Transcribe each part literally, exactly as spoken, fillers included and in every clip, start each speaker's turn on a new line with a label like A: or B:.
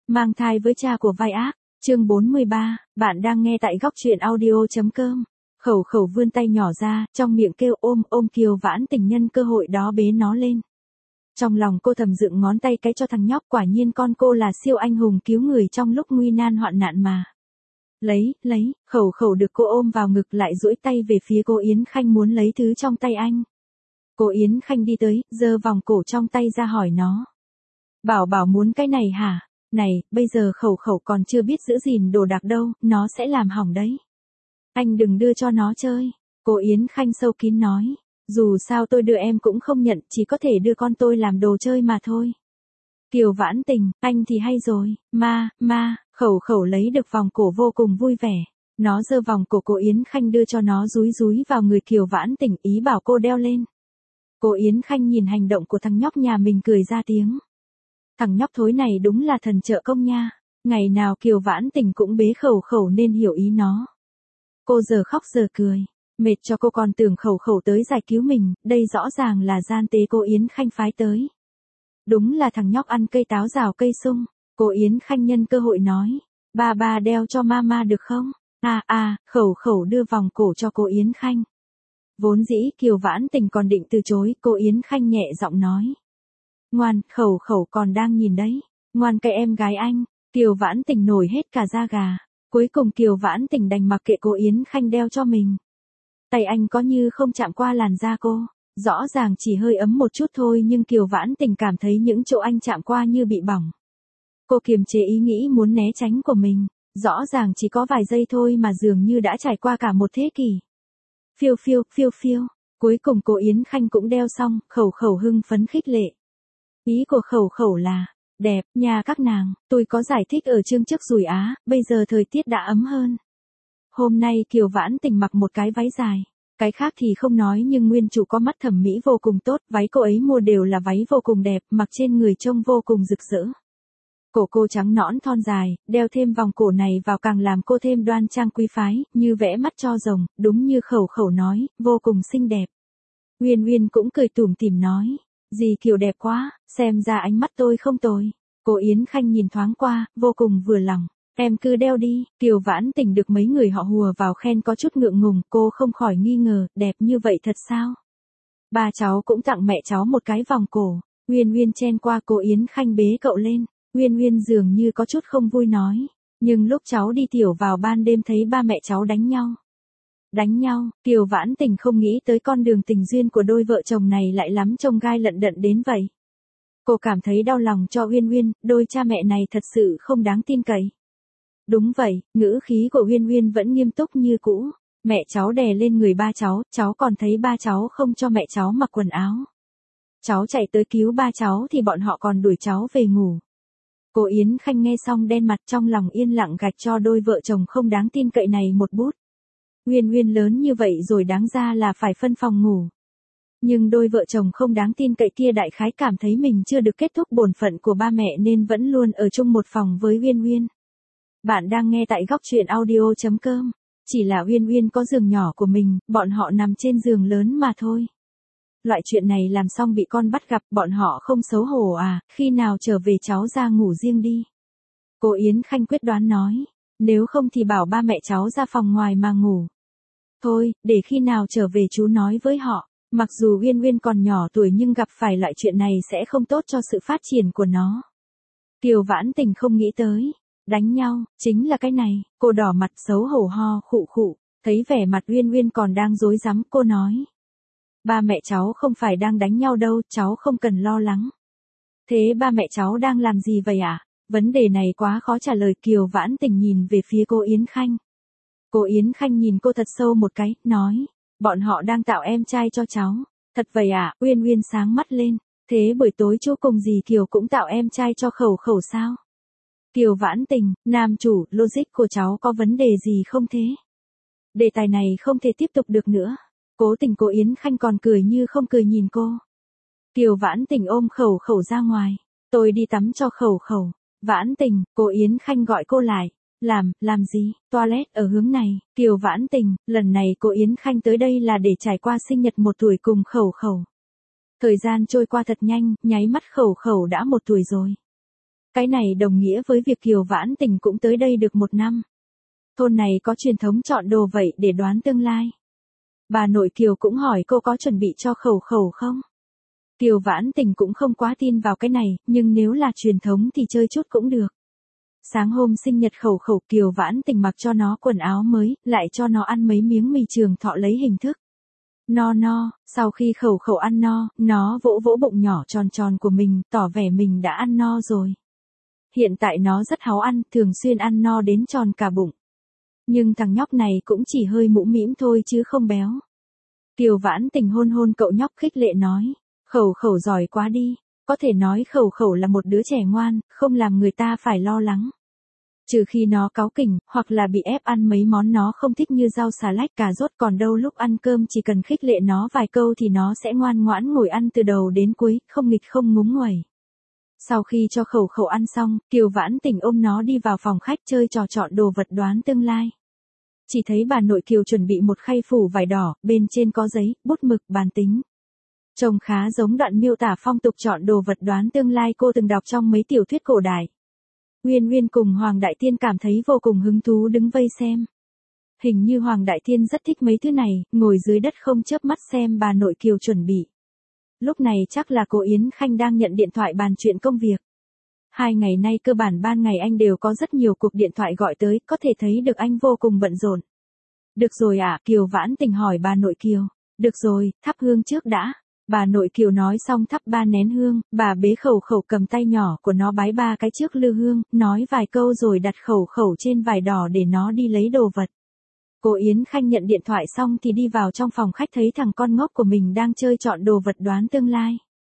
A: Mang thai với cha của vai ác, chương bốn mươi ba, bạn đang nghe tại góc truyện audio.com. Khẩu khẩu vươn tay nhỏ ra, trong miệng kêu ôm ôm Kiều Vãn Tình nhân cơ hội đó bế nó lên. Trong lòng cô thầm dựng ngón tay cái cho thằng nhóc, quả nhiên con cô là siêu anh hùng cứu người trong lúc nguy nan hoạn nạn mà. Lấy, lấy, khẩu khẩu được cô ôm vào ngực lại duỗi tay về phía cô Yến Khanh muốn lấy thứ trong tay anh. Cô Yến Khanh đi tới, giơ vòng cổ trong tay ra hỏi nó. Bảo bảo muốn cái này hả? Này, bây giờ khẩu khẩu còn chưa biết giữ gìn đồ đạc đâu, nó sẽ làm hỏng đấy. Anh đừng đưa cho nó chơi. Cô Yến Khanh sâu kín nói. Dù sao tôi đưa em cũng không nhận, chỉ có thể đưa con tôi làm đồ chơi mà thôi. Kiều Vãn Tình, anh thì hay rồi, ma, ma, khẩu khẩu lấy được vòng cổ vô cùng vui vẻ. Nó giơ vòng cổ cô Yến Khanh đưa cho nó dúi dúi vào người Kiều Vãn Tình, ý bảo cô đeo lên. Cô Yến Khanh nhìn hành động của thằng nhóc nhà mình cười ra tiếng. Thằng nhóc thối này đúng là thần trợ công nha. Ngày nào Kiều Vãn Tình cũng bế khẩu khẩu nên hiểu ý nó. Cô giờ khóc giờ cười. Mệt cho cô còn tưởng khẩu khẩu tới giải cứu mình, đây rõ ràng là gian tế cô Yến Khanh phái tới. Đúng là thằng nhóc ăn cây táo rào cây sung. Cô Yến Khanh nhân cơ hội nói. Ba ba đeo cho mama được không? À à, khẩu khẩu đưa vòng cổ cho cô Yến Khanh. Vốn dĩ Kiều Vãn Tình còn định từ chối, cô Yến Khanh nhẹ giọng nói. Ngoan, khẩu khẩu còn đang nhìn đấy. Ngoan cái em gái anh. Kiều Vãn Tình nổi hết cả da gà. Cuối cùng Kiều Vãn Tình đành mặc kệ cô Yến Khanh đeo cho mình. Tay anh có như không chạm qua làn da cô. Rõ ràng chỉ hơi ấm một chút thôi nhưng Kiều Vãn Tình cảm thấy những chỗ anh chạm qua như bị bỏng. Cô kiềm chế ý nghĩ muốn né tránh của mình. Rõ ràng chỉ có vài giây thôi mà dường như đã trải qua cả một thế kỷ. Phiêu phiêu, phiêu phiêu. Cuối cùng cô Yến Khanh cũng đeo xong, khẩu khẩu hưng phấn khích lệ. Ý của khẩu khẩu là, đẹp, nha các nàng, tôi có giải thích ở chương trước rồi á, bây giờ thời tiết đã ấm hơn. Hôm nay Kiều Vãn Tình mặc một cái váy dài. Cái khác thì không nói nhưng nguyên chủ có mắt thẩm mỹ vô cùng tốt, váy cô ấy mua đều là váy vô cùng đẹp, mặc trên người trông vô cùng rực rỡ. Cổ cô trắng nõn thon dài, đeo thêm vòng cổ này vào càng làm cô thêm đoan trang quý phái, như vẽ mắt cho rồng, đúng như khẩu khẩu nói, vô cùng xinh đẹp. Uyên Uyên cũng cười tủm tỉm nói, dì Kiều đẹp quá, xem ra ánh mắt tôi không tồi. Cô Yến Khanh nhìn thoáng qua, vô cùng vừa lòng, em cứ đeo đi. Kiều Vãn Tình được mấy người họ hùa vào khen có chút ngượng ngùng, cô không khỏi nghi ngờ, đẹp như vậy thật sao? Ba cháu cũng tặng mẹ cháu một cái vòng cổ. Uyên Uyên chen qua cô Yến Khanh bế cậu lên. Uyên Uyên dường như có chút không vui nói, nhưng lúc cháu đi tiểu vào ban đêm thấy ba mẹ cháu đánh nhau. Đánh nhau, Kiều Vãn Tình không nghĩ tới con đường tình duyên của đôi vợ chồng này lại lắm chông gai lận đận đến vậy. Cô cảm thấy đau lòng cho Uyên Uyên, đôi cha mẹ này thật sự không đáng tin cậy. Đúng vậy, ngữ khí của Uyên Uyên vẫn nghiêm túc như cũ. Mẹ cháu đè lên người ba cháu, cháu còn thấy ba cháu không cho mẹ cháu mặc quần áo. Cháu chạy tới cứu ba cháu thì bọn họ còn đuổi cháu về ngủ. Cô Yến Khanh nghe xong đen mặt, trong lòng yên lặng gạch cho đôi vợ chồng không đáng tin cậy này một bút. Uyên Uyên lớn như vậy rồi đáng ra là phải phân phòng ngủ. Nhưng đôi vợ chồng không đáng tin cậy kia đại khái cảm thấy mình chưa được kết thúc bổn phận của ba mẹ nên vẫn luôn ở chung một phòng với Uyên Uyên. Bạn đang nghe tại góc truyện audio.com. Chỉ là Uyên Uyên có giường nhỏ của mình, bọn họ nằm trên giường lớn mà thôi. Loại chuyện này làm xong bị con bắt gặp, bọn họ không xấu hổ à, khi nào trở về cháu ra ngủ riêng đi. Cô Yến Khanh quyết đoán nói, nếu không thì bảo ba mẹ cháu ra phòng ngoài mà ngủ. Thôi, để khi nào trở về chú nói với họ, mặc dù Uyên Uyên còn nhỏ tuổi nhưng gặp phải loại chuyện này sẽ không tốt cho sự phát triển của nó. Kiều Vãn Tình không nghĩ tới, đánh nhau, chính là cái này, cô đỏ mặt xấu hổ ho khụ khụ, thấy vẻ mặt Uyên Uyên còn đang rối rắm, cô nói. Ba mẹ cháu không phải đang đánh nhau đâu, cháu không cần lo lắng. Thế ba mẹ cháu đang làm gì vậy ạ? À? Vấn đề này quá khó trả lời. Kiều Vãn Tình nhìn về phía cô Yến Khanh. Cô Yến Khanh nhìn cô thật sâu một cái, nói, bọn họ đang tạo em trai cho cháu. Thật vậy ạ? À? Uyên Uyên sáng mắt lên, thế buổi tối chú cùng dì Kiều cũng tạo em trai cho khẩu khẩu sao? Kiều Vãn Tình, nam chủ, logic của cháu có vấn đề gì không thế? Đề tài này không thể tiếp tục được nữa. Cố tình cô Yến Khanh còn cười như không cười nhìn cô. Kiều Vãn Tình ôm khẩu khẩu ra ngoài. Tôi đi tắm cho khẩu khẩu. Vãn Tình, cô Yến Khanh gọi cô lại. Làm, làm gì? Toilet ở hướng này. Kiều Vãn Tình, lần này cô Yến Khanh tới đây là để trải qua sinh nhật một tuổi cùng khẩu khẩu. Thời gian trôi qua thật nhanh, nháy mắt khẩu khẩu đã một tuổi rồi. Cái này đồng nghĩa với việc Kiều Vãn Tình cũng tới đây được một năm. Thôn này có truyền thống chọn đồ vậy để đoán tương lai. Bà nội Kiều cũng hỏi cô có chuẩn bị cho Khẩu Khẩu không? Kiều Vãn Tình cũng không quá tin vào cái này, nhưng nếu là truyền thống thì chơi chút cũng được. Sáng hôm sinh nhật Khẩu Khẩu, Kiều Vãn Tình mặc cho nó quần áo mới, lại cho nó ăn mấy miếng mì trường thọ lấy hình thức. No no, sau khi Khẩu Khẩu ăn no, nó vỗ vỗ bụng nhỏ tròn tròn của mình, tỏ vẻ mình đã ăn no rồi. Hiện tại nó rất háu ăn, thường xuyên ăn no đến tròn cả bụng. Nhưng thằng nhóc này cũng chỉ hơi mũm mĩm thôi chứ không béo. Kiều Vãn Tình hôn hôn cậu nhóc khích lệ nói, Khẩu Khẩu giỏi quá đi, có thể nói Khẩu Khẩu là một đứa trẻ ngoan, không làm người ta phải lo lắng. Trừ khi nó cáu kỉnh, hoặc là bị ép ăn mấy món nó không thích như rau xà lách, cà rốt, còn đâu lúc ăn cơm chỉ cần khích lệ nó vài câu thì nó sẽ ngoan ngoãn ngồi ăn từ đầu đến cuối, không nghịch không ngúng nguẩy. Sau khi cho Khẩu Khẩu ăn xong, Kiều Vãn Tình ôm nó đi vào phòng khách chơi trò chọn đồ vật đoán tương lai. Chỉ thấy bà nội Kiều chuẩn bị một khay phủ vải đỏ, bên trên có giấy, bút mực, bàn tính. Trông khá giống đoạn miêu tả phong tục chọn đồ vật đoán tương lai cô từng đọc trong mấy tiểu thuyết cổ đại. Uyên Uyên cùng Hoàng Đại Tiên cảm thấy vô cùng hứng thú đứng vây xem. Hình như Hoàng Đại Tiên rất thích mấy thứ này, ngồi dưới đất không chớp mắt xem bà nội Kiều chuẩn bị. Lúc này chắc là cô Yến Khanh đang nhận điện thoại bàn chuyện công việc. Hai ngày nay cơ bản ban ngày anh đều có rất nhiều cuộc điện thoại gọi tới, có thể thấy được anh vô cùng bận rộn. Được rồi ạ, à, Kiều Vãn Tình hỏi bà nội Kiều. Được rồi, thắp hương trước đã. Bà nội Kiều nói xong thắp ba nén hương, bà bế Khẩu Khẩu cầm tay nhỏ của nó bái ba cái trước lư hương, nói vài câu rồi đặt Khẩu Khẩu trên vải đỏ để nó đi lấy đồ vật. Cô Yến Khanh nhận điện thoại xong thì đi vào trong phòng khách thấy thằng con ngốc của mình đang chơi chọn đồ vật đoán tương lai.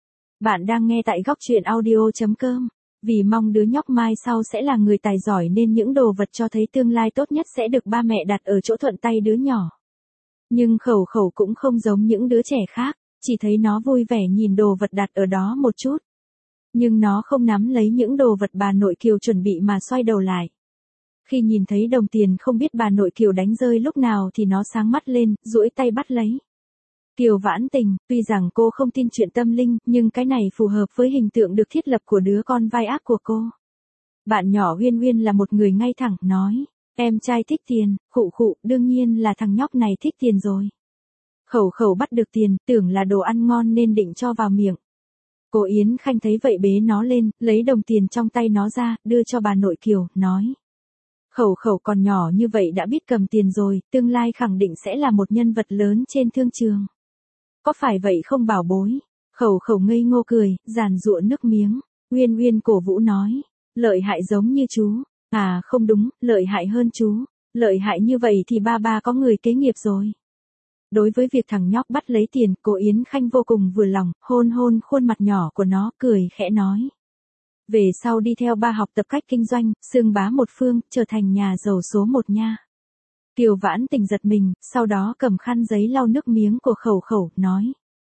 A: Bạn đang nghe tại góc truyện audio chấm com. Vì mong đứa nhóc mai sau sẽ là người tài giỏi nên những đồ vật cho thấy tương lai tốt nhất sẽ được ba mẹ đặt ở chỗ thuận tay đứa nhỏ. Nhưng Khẩu Khẩu cũng không giống những đứa trẻ khác, chỉ thấy nó vui vẻ nhìn đồ vật đặt ở đó một chút. Nhưng nó không nắm lấy những đồ vật bà nội Kiều chuẩn bị mà xoay đầu lại. Khi nhìn thấy đồng tiền không biết bà nội Kiều đánh rơi lúc nào thì nó sáng mắt lên, duỗi tay bắt lấy. Kiều Vãn Tình, tuy rằng cô không tin chuyện tâm linh, nhưng cái này phù hợp với hình tượng được thiết lập của đứa con vai ác của cô. Bạn nhỏ Uyên Uyên là một người ngay thẳng, nói, em trai thích tiền, khụ khụ, đương nhiên là thằng nhóc này thích tiền rồi. Khẩu Khẩu bắt được tiền, tưởng là đồ ăn ngon nên định cho vào miệng. Cô Yến Khanh thấy vậy bế nó lên, lấy đồng tiền trong tay nó ra, đưa cho bà nội Kiều, nói. Khẩu Khẩu còn nhỏ như vậy đã biết cầm tiền rồi, tương lai khẳng định sẽ là một nhân vật lớn trên thương trường. Có phải vậy không bảo bối? Khẩu Khẩu ngây ngô cười, giàn giụa nước miếng. Uyên Uyên cổ vũ nói, lợi hại giống như chú. À không đúng, lợi hại hơn chú. Lợi hại như vậy thì ba ba có người kế nghiệp rồi. Đối với việc thằng nhóc bắt lấy tiền, cô Yến Khanh vô cùng vừa lòng, hôn hôn khuôn mặt nhỏ của nó, cười khẽ nói. Về sau đi theo ba học tập cách kinh doanh, xương bá một phương, trở thành nhà giàu số một nha. Kiều Vãn Tình giật mình, sau đó cầm khăn giấy lau nước miếng của Khẩu Khẩu, nói.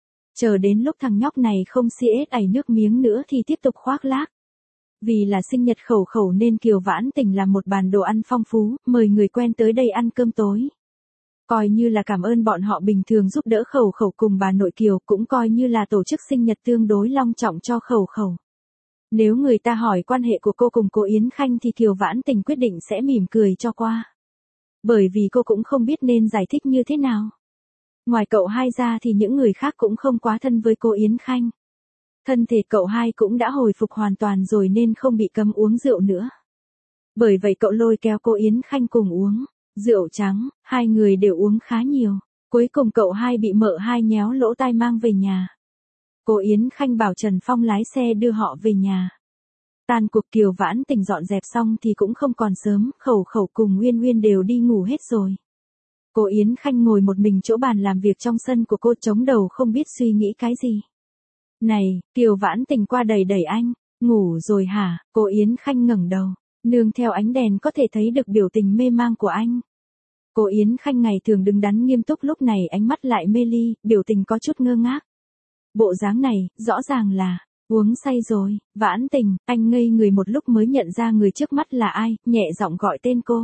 A: Chờ đến lúc thằng nhóc này không si ết ảy nước miếng nữa thì tiếp tục khoác lác. Vì là sinh nhật Khẩu Khẩu nên Kiều Vãn Tình làm một bàn đồ ăn phong phú, mời người quen tới đây ăn cơm tối. Coi như là cảm ơn bọn họ bình thường giúp đỡ Khẩu Khẩu cùng bà nội Kiều, cũng coi như là tổ chức sinh nhật tương đối long trọng cho Khẩu Khẩu. Nếu người ta hỏi quan hệ của cô cùng cô Yến Khanh thì Kiều Vãn Tình quyết định sẽ mỉm cười cho qua. Bởi vì cô cũng không biết nên giải thích như thế nào. Ngoài cậu hai ra thì những người khác cũng không quá thân với cô Yến Khanh. Thân thể cậu hai cũng đã hồi phục hoàn toàn rồi nên không bị cấm uống rượu nữa. Bởi vậy cậu lôi kéo cô Yến Khanh cùng uống. Rượu trắng, hai người đều uống khá nhiều. Cuối cùng cậu hai bị mợ hai nhéo lỗ tai mang về nhà. Cô Yến Khanh bảo Trần Phong lái xe đưa họ về nhà. Tan cuộc Kiều Vãn Tình dọn dẹp xong thì cũng không còn sớm, Khẩu Khẩu cùng Uyên Uyên đều đi ngủ hết rồi. Cô Yến Khanh ngồi một mình chỗ bàn làm việc trong sân của cô chống đầu không biết suy nghĩ cái gì. Này, Kiều Vãn Tình qua đẩy đẩy anh, ngủ rồi hả? Cô Yến Khanh ngẩng đầu, nương theo ánh đèn có thể thấy được biểu tình mê mang của anh. Cô Yến Khanh ngày thường đứng đắn nghiêm túc lúc này ánh mắt lại mê ly, biểu tình có chút ngơ ngác. Bộ dáng này, rõ ràng là, uống say rồi. Vãn Tình, anh ngây người một lúc mới nhận ra người trước mắt là ai, nhẹ giọng gọi tên cô.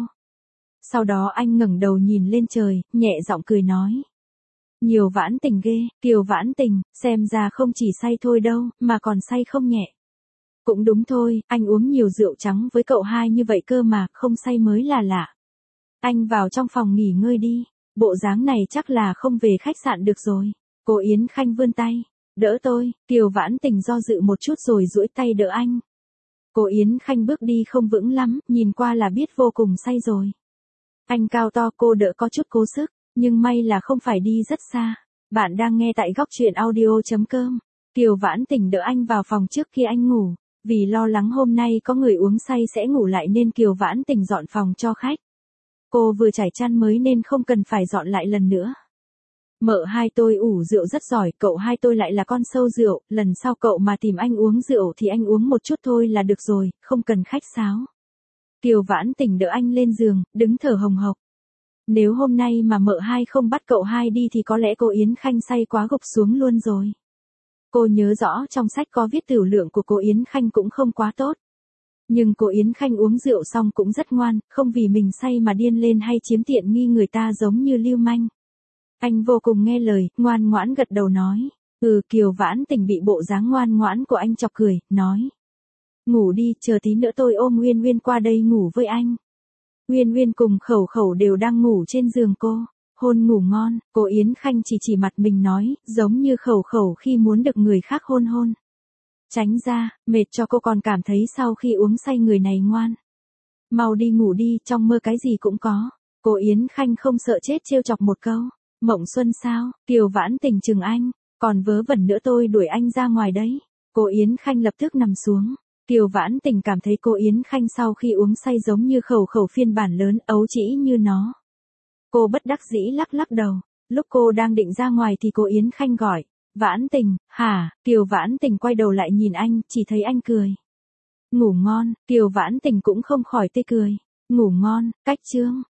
A: Sau đó anh ngẩng đầu nhìn lên trời, nhẹ giọng cười nói. Nhiều Vãn Tình ghê, Kiều Vãn Tình, xem ra không chỉ say thôi đâu, mà còn say không nhẹ. Cũng đúng thôi, anh uống nhiều rượu trắng với cậu hai như vậy cơ mà, không say mới là lạ. Anh vào trong phòng nghỉ ngơi đi, bộ dáng này chắc là không về khách sạn được rồi. Cô Yến Khanh vươn tay, đỡ tôi, Kiều Vãn Tình do dự một chút rồi duỗi tay đỡ anh. Cô Yến Khanh bước đi không vững lắm, nhìn qua là biết vô cùng say rồi. Anh cao to, cô đỡ có chút cố sức, nhưng may là không phải đi rất xa. Bạn đang nghe tại góc truyện audio.com. Kiều Vãn Tình đỡ anh vào phòng trước khi anh ngủ, vì lo lắng hôm nay có người uống say sẽ ngủ lại nên Kiều Vãn Tình dọn phòng cho khách. Cô vừa trải chăn mới nên không cần phải dọn lại lần nữa. Mợ hai tôi ủ rượu rất giỏi, cậu hai tôi lại là con sâu rượu, lần sau cậu mà tìm anh uống rượu thì anh uống một chút thôi là được rồi, không cần khách sáo. Kiều Vãn Tình đỡ anh lên giường, đứng thở hồng hộc. Nếu hôm nay mà mợ hai không bắt cậu hai đi thì có lẽ cô Yến Khanh say quá gục xuống luôn rồi. Cô nhớ rõ trong sách có viết tửu lượng của cô Yến Khanh cũng không quá tốt. Nhưng cô Yến Khanh uống rượu xong cũng rất ngoan, không vì mình say mà điên lên hay chiếm tiện nghi người ta giống như lưu manh. Anh vô cùng nghe lời, ngoan ngoãn gật đầu nói. Ừ, Kiều Vãn Tình bị bộ dáng ngoan ngoãn của anh chọc cười, nói. Ngủ đi, chờ tí nữa tôi ôm Uyên Uyên qua đây ngủ với anh. Uyên Uyên cùng Khẩu Khẩu đều đang ngủ trên giường cô. Hôn ngủ ngon, cô Yến Khanh chỉ chỉ mặt mình nói, giống như Khẩu Khẩu khi muốn được người khác hôn hôn. Tránh ra, mệt cho cô còn cảm thấy sau khi uống say người này ngoan. Mau đi ngủ đi, trong mơ cái gì cũng có. Cô Yến Khanh không sợ chết trêu chọc một câu. Mộng xuân sao, Kiều Vãn Tình chừng anh, còn vớ vẩn nữa tôi đuổi anh ra ngoài đấy. Cô Yến Khanh lập tức nằm xuống. Kiều Vãn Tình cảm thấy cô Yến Khanh sau khi uống say giống như Khẩu Khẩu phiên bản lớn, ấu trĩ như nó. Cô bất đắc dĩ lắc lắc đầu. Lúc cô đang định ra ngoài thì cô Yến Khanh gọi. Vãn Tình, hả? Kiều Vãn Tình quay đầu lại nhìn anh, chỉ thấy anh cười. Ngủ ngon, Kiều Vãn Tình cũng không khỏi tươi cười. Ngủ ngon, cách chương.